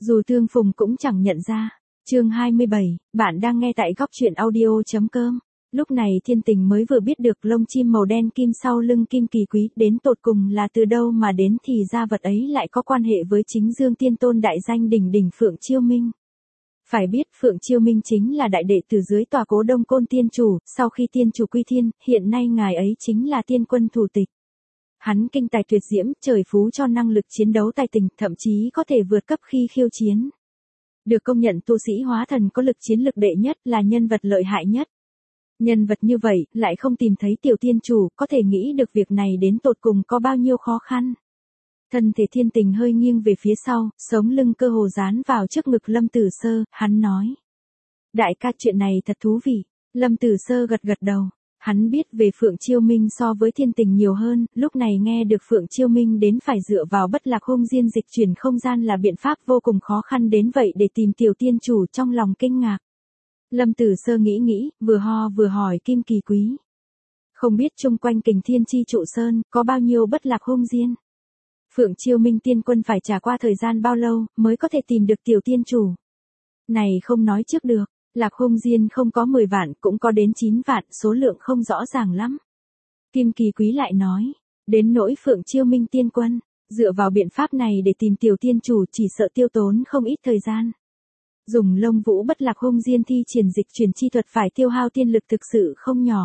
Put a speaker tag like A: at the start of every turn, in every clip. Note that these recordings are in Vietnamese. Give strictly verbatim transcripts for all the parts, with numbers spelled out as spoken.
A: Dù Thương Phùng cũng chẳng nhận ra. Chương hai mươi bảy, bạn đang nghe tại góc truyện audio.com. Lúc này Thiên Tình mới vừa biết được lông chim màu đen kim sau lưng Kim Kỳ Quý đến tột cùng là từ đâu mà đến, thì ra vật ấy lại có quan hệ với chính Dương Tiên Tôn đại danh đỉnh đỉnh Phượng Chiêu Minh. Phải biết Phượng Chiêu Minh chính là đại đệ từ dưới tòa Cố Đông Côn Tiên Chủ, sau khi Tiên Chủ quy thiên, hiện nay ngài ấy chính là tiên quân thủ tịch. Hắn kinh tài tuyệt diễm, trời phú cho năng lực chiến đấu tài tình, thậm chí có thể vượt cấp khi khiêu chiến. Được công nhận tu sĩ hóa thần có lực chiến lực đệ nhất, là nhân vật lợi hại nhất. Nhân vật như vậy, lại không tìm thấy tiểu tiên chủ, có thể nghĩ được việc này đến tột cùng có bao nhiêu khó khăn. Thân thể Thiên Tình hơi nghiêng về phía sau, sống lưng cơ hồ dán vào trước ngực Lâm Tử Sơ, hắn nói. Đại ca, chuyện này thật thú vị. Lâm Tử Sơ gật gật đầu. Hắn biết về Phượng Chiêu Minh so với Thiên Tình nhiều hơn, lúc này nghe được Phượng Chiêu Minh đến phải dựa vào Bất Lạc Hung Diên dịch chuyển không gian là biện pháp vô cùng khó khăn đến vậy để tìm tiểu tiên chủ, trong lòng kinh ngạc. Lâm Tử Sơ nghĩ nghĩ, vừa ho vừa hỏi Kim Kỳ Quý. Không biết chung quanh Kình Thiên Chi trụ sơn, có bao nhiêu Bất Lạc Hung Diên? Phượng Chiêu Minh tiên quân phải trải qua thời gian bao lâu, mới có thể tìm được tiểu tiên chủ? Này không nói trước được. Lạc Hung Diên không có mười vạn, cũng có đến chín vạn, số lượng không rõ ràng lắm. Kim Kỳ Quý lại nói, đến nỗi Phượng Chiêu Minh tiên quân, dựa vào biện pháp này để tìm tiểu tiên chủ chỉ sợ tiêu tốn không ít thời gian. Dùng Lông Vũ Bất Lạc Hung Diên thi triển dịch chuyển chi thuật phải tiêu hao tiên lực thực sự không nhỏ.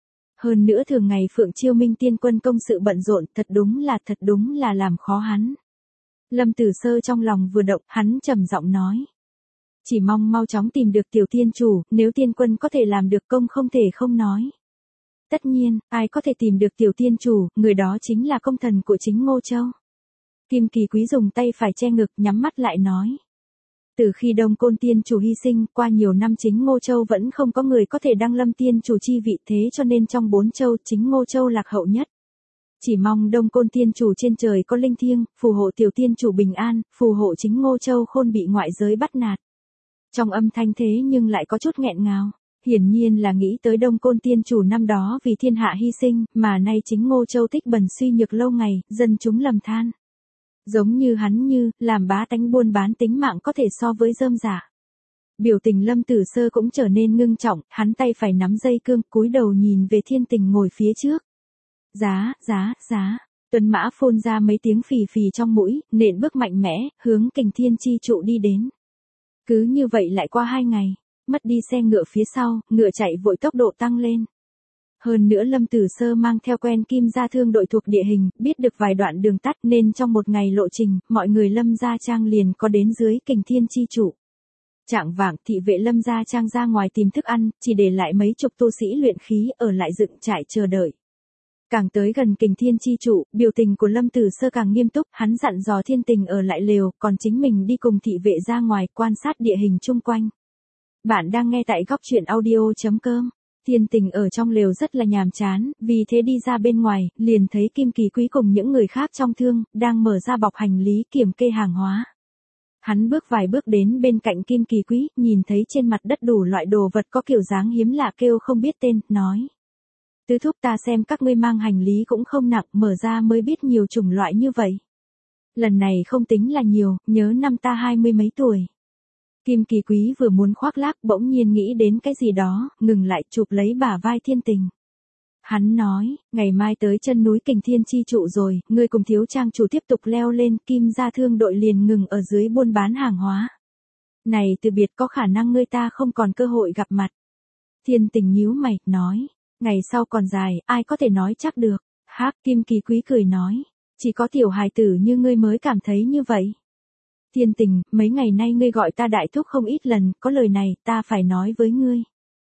A: Hơn nữa thường ngày Phượng Chiêu Minh tiên quân công sự bận rộn, thật đúng là thật đúng là làm khó hắn. Lâm Tử Sơ trong lòng vừa động, hắn trầm giọng nói. Chỉ mong mau chóng tìm được tiểu tiên chủ, nếu tiên quân có thể làm được công không thể không nói. Tất nhiên, ai có thể tìm được tiểu tiên chủ, người đó chính là công thần của chính Ngô Châu. Kim Kỳ Quý dùng tay phải che ngực, nhắm mắt lại nói. Từ khi Đông Côn Tiên Chủ hy sinh, qua nhiều năm chính Ngô Châu vẫn không có người có thể đăng lâm tiên chủ chi vị, thế cho nên trong bốn châu chính Ngô Châu lạc hậu nhất. Chỉ mong Đông Côn Tiên Chủ trên trời có linh thiêng, phù hộ tiểu tiên chủ bình an, phù hộ chính Ngô Châu khôn bị ngoại giới bắt nạt. Trong âm thanh thế nhưng lại có chút nghẹn ngào, hiển nhiên là nghĩ tới Đông Côn Tiên Chủ năm đó vì thiên hạ hy sinh, mà nay chính Ngô Châu tích bần suy nhược lâu ngày, dân chúng lầm than. Giống như hắn như, làm bá tánh buôn bán tính mạng có thể so với rơm rả. Biểu tình Lâm Tử Sơ cũng trở nên ngưng trọng, hắn tay phải nắm dây cương, cúi đầu nhìn về Thiên Tình ngồi phía trước. Giá, giá, giá, Tuấn Mã phun ra mấy tiếng phì phì trong mũi, nện bước mạnh mẽ, hướng Kình Thiên Chi trụ đi đến. Cứ như vậy lại qua hai ngày, mất đi xe ngựa phía sau, ngựa chạy vội tốc độ tăng lên. Hơn nữa Lâm Tử Sơ mang theo quen Kim Gia Thương đội thuộc địa hình, biết được vài đoạn đường tắt nên trong một ngày lộ trình, mọi người Lâm Gia Trang liền có đến dưới Kình Thiên Chi trụ. Chạng vạng, thị vệ Lâm Gia Trang ra ngoài tìm thức ăn, chỉ để lại mấy chục tu sĩ luyện khí ở lại dựng trại chờ đợi. Càng tới gần Kình Thiên Chi trụ, biểu tình của Lâm Tử Sơ càng nghiêm túc, hắn dặn dò Thiên Tình ở lại lều, còn chính mình đi cùng thị vệ ra ngoài quan sát địa hình chung quanh. Bạn đang nghe tại góc truyện audio.com. Thiên Tình ở trong lều rất là nhàm chán, vì thế đi ra bên ngoài, liền thấy Kim Kỳ Quý cùng những người khác trong thương, đang mở ra bọc hành lý kiểm kê hàng hóa. Hắn bước vài bước đến bên cạnh Kim Kỳ Quý, nhìn thấy trên mặt đất đủ loại đồ vật có kiểu dáng hiếm lạ kêu không biết tên, nói. Tứ thúc, ta xem các ngươi mang hành lý cũng không nặng, mở ra mới biết nhiều chủng loại như vậy. Lần này không tính là nhiều, nhớ năm ta hai mươi mấy tuổi. Kim Kỳ Quý vừa muốn khoác lác, bỗng nhiên nghĩ đến cái gì đó, ngừng lại chụp lấy bả vai Thiên Tình. Hắn nói, ngày mai tới chân núi Kình Thiên Chi trụ rồi, ngươi cùng thiếu trang chủ tiếp tục leo lên, Kim Gia Thương đội liền ngừng ở dưới buôn bán hàng hóa. Này từ biệt có khả năng ngươi ta không còn cơ hội gặp mặt. Thiên Tình nhíu mày, nói, ngày sau còn dài, ai có thể nói chắc được. Hác, Kim Kỳ Quý cười nói, chỉ có tiểu hài tử như ngươi mới cảm thấy như vậy. Thiên Tình, mấy ngày nay ngươi gọi ta đại thúc không ít lần, có lời này, ta phải nói với ngươi.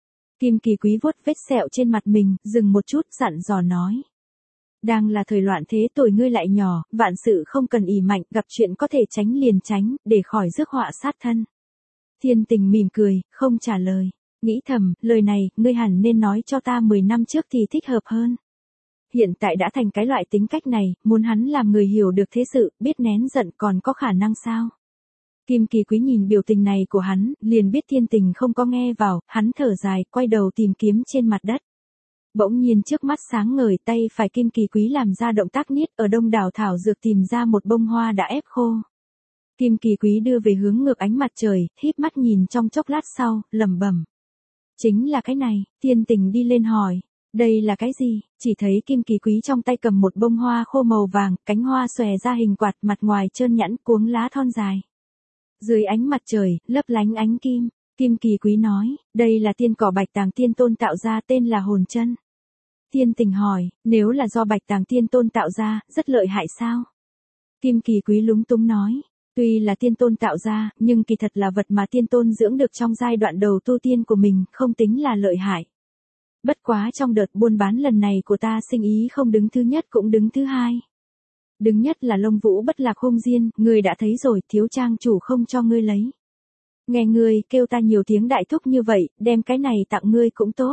A: Kim Kỳ Quý vuốt vết sẹo trên mặt mình, dừng một chút, dặn dò nói. Đang là thời loạn thế tuổi ngươi lại nhỏ, vạn sự không cần ỷ mạnh, gặp chuyện có thể tránh liền tránh, để khỏi rước họa sát thân. Thiên Tình mỉm cười, không trả lời. Nghĩ thầm, lời này, ngươi hẳn nên nói cho ta mười năm trước thì thích hợp hơn. Hiện tại đã thành cái loại tính cách này, muốn hắn làm người hiểu được thế sự, biết nén giận còn có khả năng sao? Kim Kỳ Quý nhìn biểu tình này của hắn, liền biết Thiên Tình không có nghe vào, hắn thở dài, quay đầu tìm kiếm trên mặt đất. Bỗng nhiên trước mắt sáng ngời, tay phải Kim Kỳ Quý làm ra động tác niết ở đông đảo thảo dược tìm ra một bông hoa đã ép khô. Kim Kỳ Quý đưa về hướng ngược ánh mặt trời, híp mắt nhìn trong chốc lát sau, lẩm bẩm. Chính là cái này, Thiên Tình đi lên hỏi. Đây là cái gì? Chỉ thấy Kim Kỳ Quý trong tay cầm một bông hoa khô màu vàng, cánh hoa xòe ra hình quạt, mặt ngoài trơn nhẵn, cuống lá thon dài. Dưới ánh mặt trời, lấp lánh ánh kim. Kim Kỳ Quý nói, đây là tiên cỏ Bạch Tàng Tiên Tôn tạo ra, tên là hồn chân. Thiên Tình hỏi, nếu là do Bạch Tàng Tiên Tôn tạo ra, rất lợi hại sao? Kim Kỳ Quý lúng túng nói, tuy là Tiên Tôn tạo ra, nhưng kỳ thật là vật mà Tiên Tôn dưỡng được trong giai đoạn đầu tu tiên của mình, không tính là lợi hại. Bất quá trong đợt buôn bán lần này của ta sinh ý không đứng thứ nhất cũng đứng thứ hai. Đứng nhất là Lông Vũ Bất Lạc Hung Diên, ngươi đã thấy rồi, thiếu trang chủ không cho ngươi lấy. Nghe ngươi kêu ta nhiều tiếng đại thúc như vậy, đem cái này tặng ngươi cũng tốt.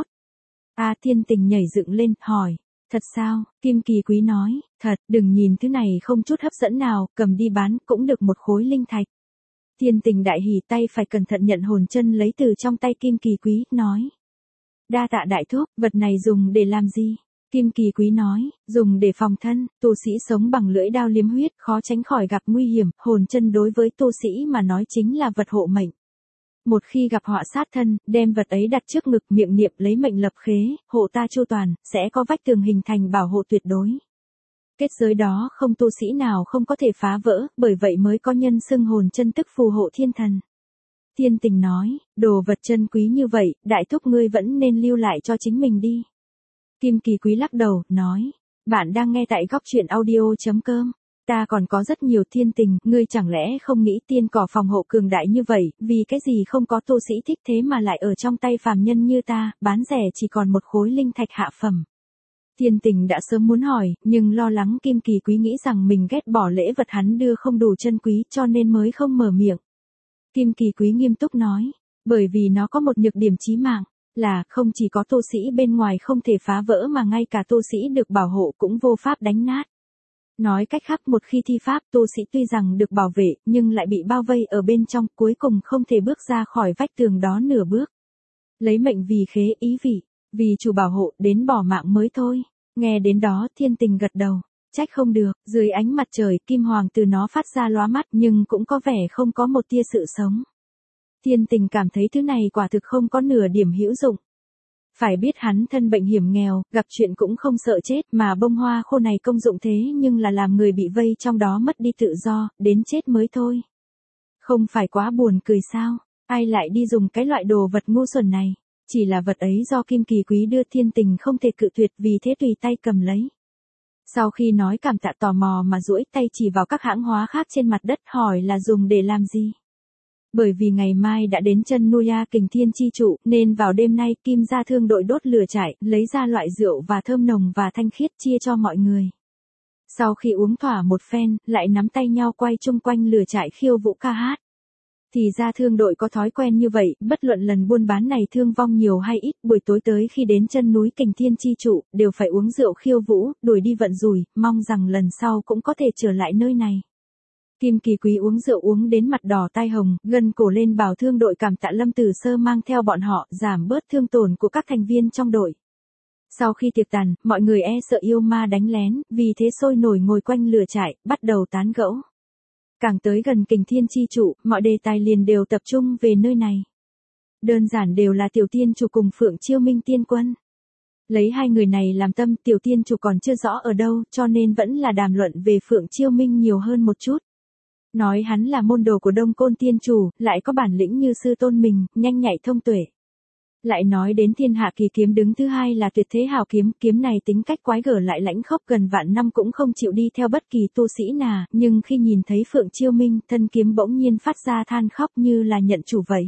A: A Thiên Tình nhảy dựng lên, hỏi, thật sao? Kim Kỳ Quý nói, thật, đừng nhìn thứ này không chút hấp dẫn nào, cầm đi bán cũng được một khối linh thạch. Thiên Tình đại hỉ, tay phải cẩn thận nhận hồn chân lấy từ trong tay Kim Kỳ Quý, nói. Đa tạ đại thúc, vật này dùng để làm gì? Kim Kỳ Quý nói, dùng để phòng thân, tu sĩ sống bằng lưỡi đao liếm huyết, khó tránh khỏi gặp nguy hiểm, hồn chân đối với tu sĩ mà nói chính là vật hộ mệnh. Một khi gặp họa sát thân, đem vật ấy đặt trước ngực, miệng niệm lấy mệnh lập khế, hộ ta chu toàn, sẽ có vách tường hình thành bảo hộ tuyệt đối. Kết giới đó không tu sĩ nào không có thể phá vỡ, bởi vậy mới có nhân xưng hồn chân tức phù hộ thiên thần. Thiên Tình nói, đồ vật chân quý như vậy, đại thúc ngươi vẫn nên lưu lại cho chính mình đi. Kim Kỳ Quý lắc đầu, nói, bạn đang nghe tại góc truyện audio chấm com. Ta còn có rất nhiều. Thiên Tình, ngươi chẳng lẽ không nghĩ tiên cỏ phòng hộ cường đại như vậy, vì cái gì không có tu sĩ thích thế mà lại ở trong tay phàm nhân như ta, bán rẻ chỉ còn một khối linh thạch hạ phẩm. Thiên Tình đã sớm muốn hỏi, nhưng lo lắng Kim Kỳ Quý nghĩ rằng mình ghét bỏ lễ vật hắn đưa không đủ chân quý cho nên mới không mở miệng. Kim Kỳ Quý nghiêm túc nói, bởi vì nó có một nhược điểm chí mạng, là không chỉ có tu sĩ bên ngoài không thể phá vỡ mà ngay cả tu sĩ được bảo hộ cũng vô pháp đánh nát. Nói cách khác, một khi thi pháp, tu sĩ tuy rằng được bảo vệ, nhưng lại bị bao vây ở bên trong, cuối cùng không thể bước ra khỏi vách tường đó nửa bước. Lấy mệnh vì khế, ý vị, vì chủ bảo hộ, đến bỏ mạng mới thôi. Nghe đến đó, Thiên Tình gật đầu. Trách không được, dưới ánh mặt trời, kim hoàng từ nó phát ra lóa mắt nhưng cũng có vẻ không có một tia sự sống. Thiên Tình cảm thấy thứ này quả thực không có nửa điểm hữu dụng. Phải biết hắn thân bệnh hiểm nghèo, gặp chuyện cũng không sợ chết, mà bông hoa khô này công dụng thế nhưng là làm người bị vây trong đó mất đi tự do, đến chết mới thôi. Không phải quá buồn cười sao? Ai lại đi dùng cái loại đồ vật ngu xuẩn này? Chỉ là vật ấy do Kim Kỳ Quý đưa, Thiên Tình không thể cự tuyệt, vì thế tùy tay cầm lấy. Sau khi nói cảm tạ, tò mò mà duỗi tay chỉ vào các hãng hóa khác trên mặt đất, hỏi là dùng để làm gì. Bởi vì ngày mai đã đến chân Nuya Kình Thiên chi trụ, nên vào đêm nay Kim gia thương đội đốt lửa trại, lấy ra loại rượu và thơm nồng và thanh khiết chia cho mọi người. Sau khi uống thỏa một phen, lại nắm tay nhau quay chung quanh lửa trại khiêu vũ ca hát. Thì ra thương đội có thói quen như vậy, bất luận lần buôn bán này thương vong nhiều hay ít, buổi tối tới khi đến chân núi Kình Thiên chi trụ, đều phải uống rượu khiêu vũ, đuổi đi vận rủi, mong rằng lần sau cũng có thể trở lại nơi này. Kim Kỳ Quý uống rượu uống đến mặt đỏ tai hồng, gân cổ lên, bảo thương đội cảm tạ Lâm Tử Sơ mang theo bọn họ, giảm bớt thương tổn của các thành viên trong đội. Sau khi tiệc tàn, mọi người e sợ yêu ma đánh lén, vì thế sôi nổi ngồi quanh lửa trại, bắt đầu tán gẫu. Càng tới gần Kình Thiên chi trụ, mọi đề tài liền đều tập trung về nơi này. Đơn giản đều là Tiểu Tiên chủ cùng Phượng Chiêu Minh tiên quân. Lấy hai người này làm tâm, Tiểu Tiên chủ còn chưa rõ ở đâu, cho nên vẫn là đàm luận về Phượng Chiêu Minh nhiều hơn một chút. Nói hắn là môn đồ của Đông Côn Tiên chủ, lại có bản lĩnh như sư tôn mình, nhanh nhạy thông tuệ. Lại nói đến Thiên Hạ Kỳ kiếm đứng thứ hai là Tuyệt Thế Hào kiếm, kiếm này tính cách quái gở lại lãnh khốc, gần vạn năm cũng không chịu đi theo bất kỳ tu sĩ nào, nhưng khi nhìn thấy Phượng Chiêu Minh, thân kiếm bỗng nhiên phát ra than khóc như là nhận chủ vậy.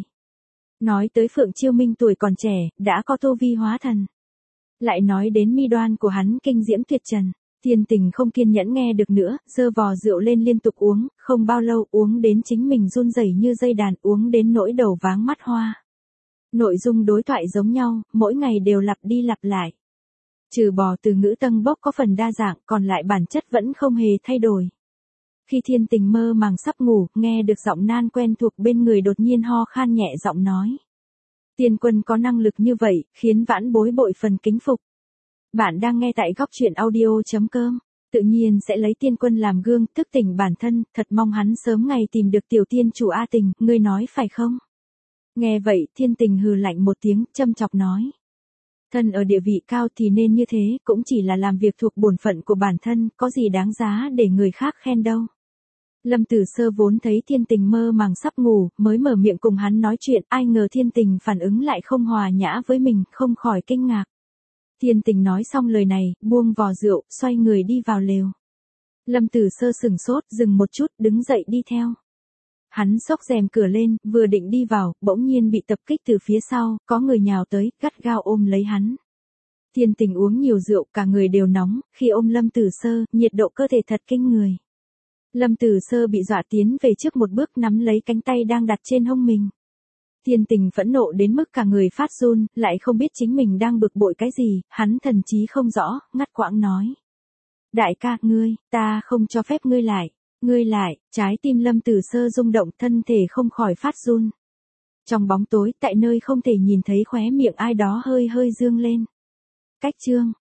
A: Nói tới Phượng Chiêu Minh tuổi còn trẻ, đã có tu vi hóa thần. Lại nói đến mi đoan của hắn kinh diễm tuyệt trần. Thiên Tình không kiên nhẫn nghe được nữa, giơ vò rượu lên liên tục uống, không bao lâu uống đến chính mình run rẩy như dây đàn, uống đến nỗi đầu váng mắt hoa. Nội dung đối thoại giống nhau, mỗi ngày đều lặp đi lặp lại. Trừ bỏ từ ngữ tâng bốc có phần đa dạng, còn lại bản chất vẫn không hề thay đổi. Khi Thiên Tình mơ màng sắp ngủ, nghe được giọng nan quen thuộc bên người, đột nhiên ho khan nhẹ giọng nói. Tiên quân có năng lực như vậy, khiến vãn bối bội phần kính phục. Bạn đang nghe tại góc truyện audio chấm com. Tự nhiên sẽ lấy tiên quân làm gương, thức tỉnh bản thân, thật mong hắn sớm ngày tìm được tiểu tiên chủ A Tình, ngươi nói phải không? Nghe vậy, Thiên Tình hừ lạnh một tiếng, châm chọc nói. Thân ở địa vị cao thì nên như thế, cũng chỉ là làm việc thuộc bổn phận của bản thân, có gì đáng giá để người khác khen đâu. Lâm Tử Sơ vốn thấy Thiên Tình mơ màng sắp ngủ, mới mở miệng cùng hắn nói chuyện, ai ngờ Thiên Tình phản ứng lại không hòa nhã với mình, không khỏi kinh ngạc. Thiên Tình nói xong lời này, buông vò rượu, xoay người đi vào lều. Lâm Tử Sơ sừng sốt, dừng một chút, đứng dậy đi theo. Hắn xốc rèm cửa lên, vừa định đi vào, bỗng nhiên bị tập kích từ phía sau, có người nhào tới, gắt gao ôm lấy hắn. Thiên Tình uống nhiều rượu, cả người đều nóng, khi ôm Lâm Tử Sơ, nhiệt độ cơ thể thật kinh người. Lâm Tử Sơ bị dọa tiến về trước một bước, nắm lấy cánh tay đang đặt trên hông mình. Thiên Tình phẫn nộ đến mức cả người phát run, lại không biết chính mình đang bực bội cái gì, hắn thần trí không rõ, ngắt quãng nói. Đại ca, ngươi, ta không cho phép ngươi lại, ngươi lại, trái tim Lâm Tử Sơ rung động, thân thể không khỏi phát run. Trong bóng tối, tại nơi không thể nhìn thấy khóe miệng ai đó hơi hơi dương lên. Cách chương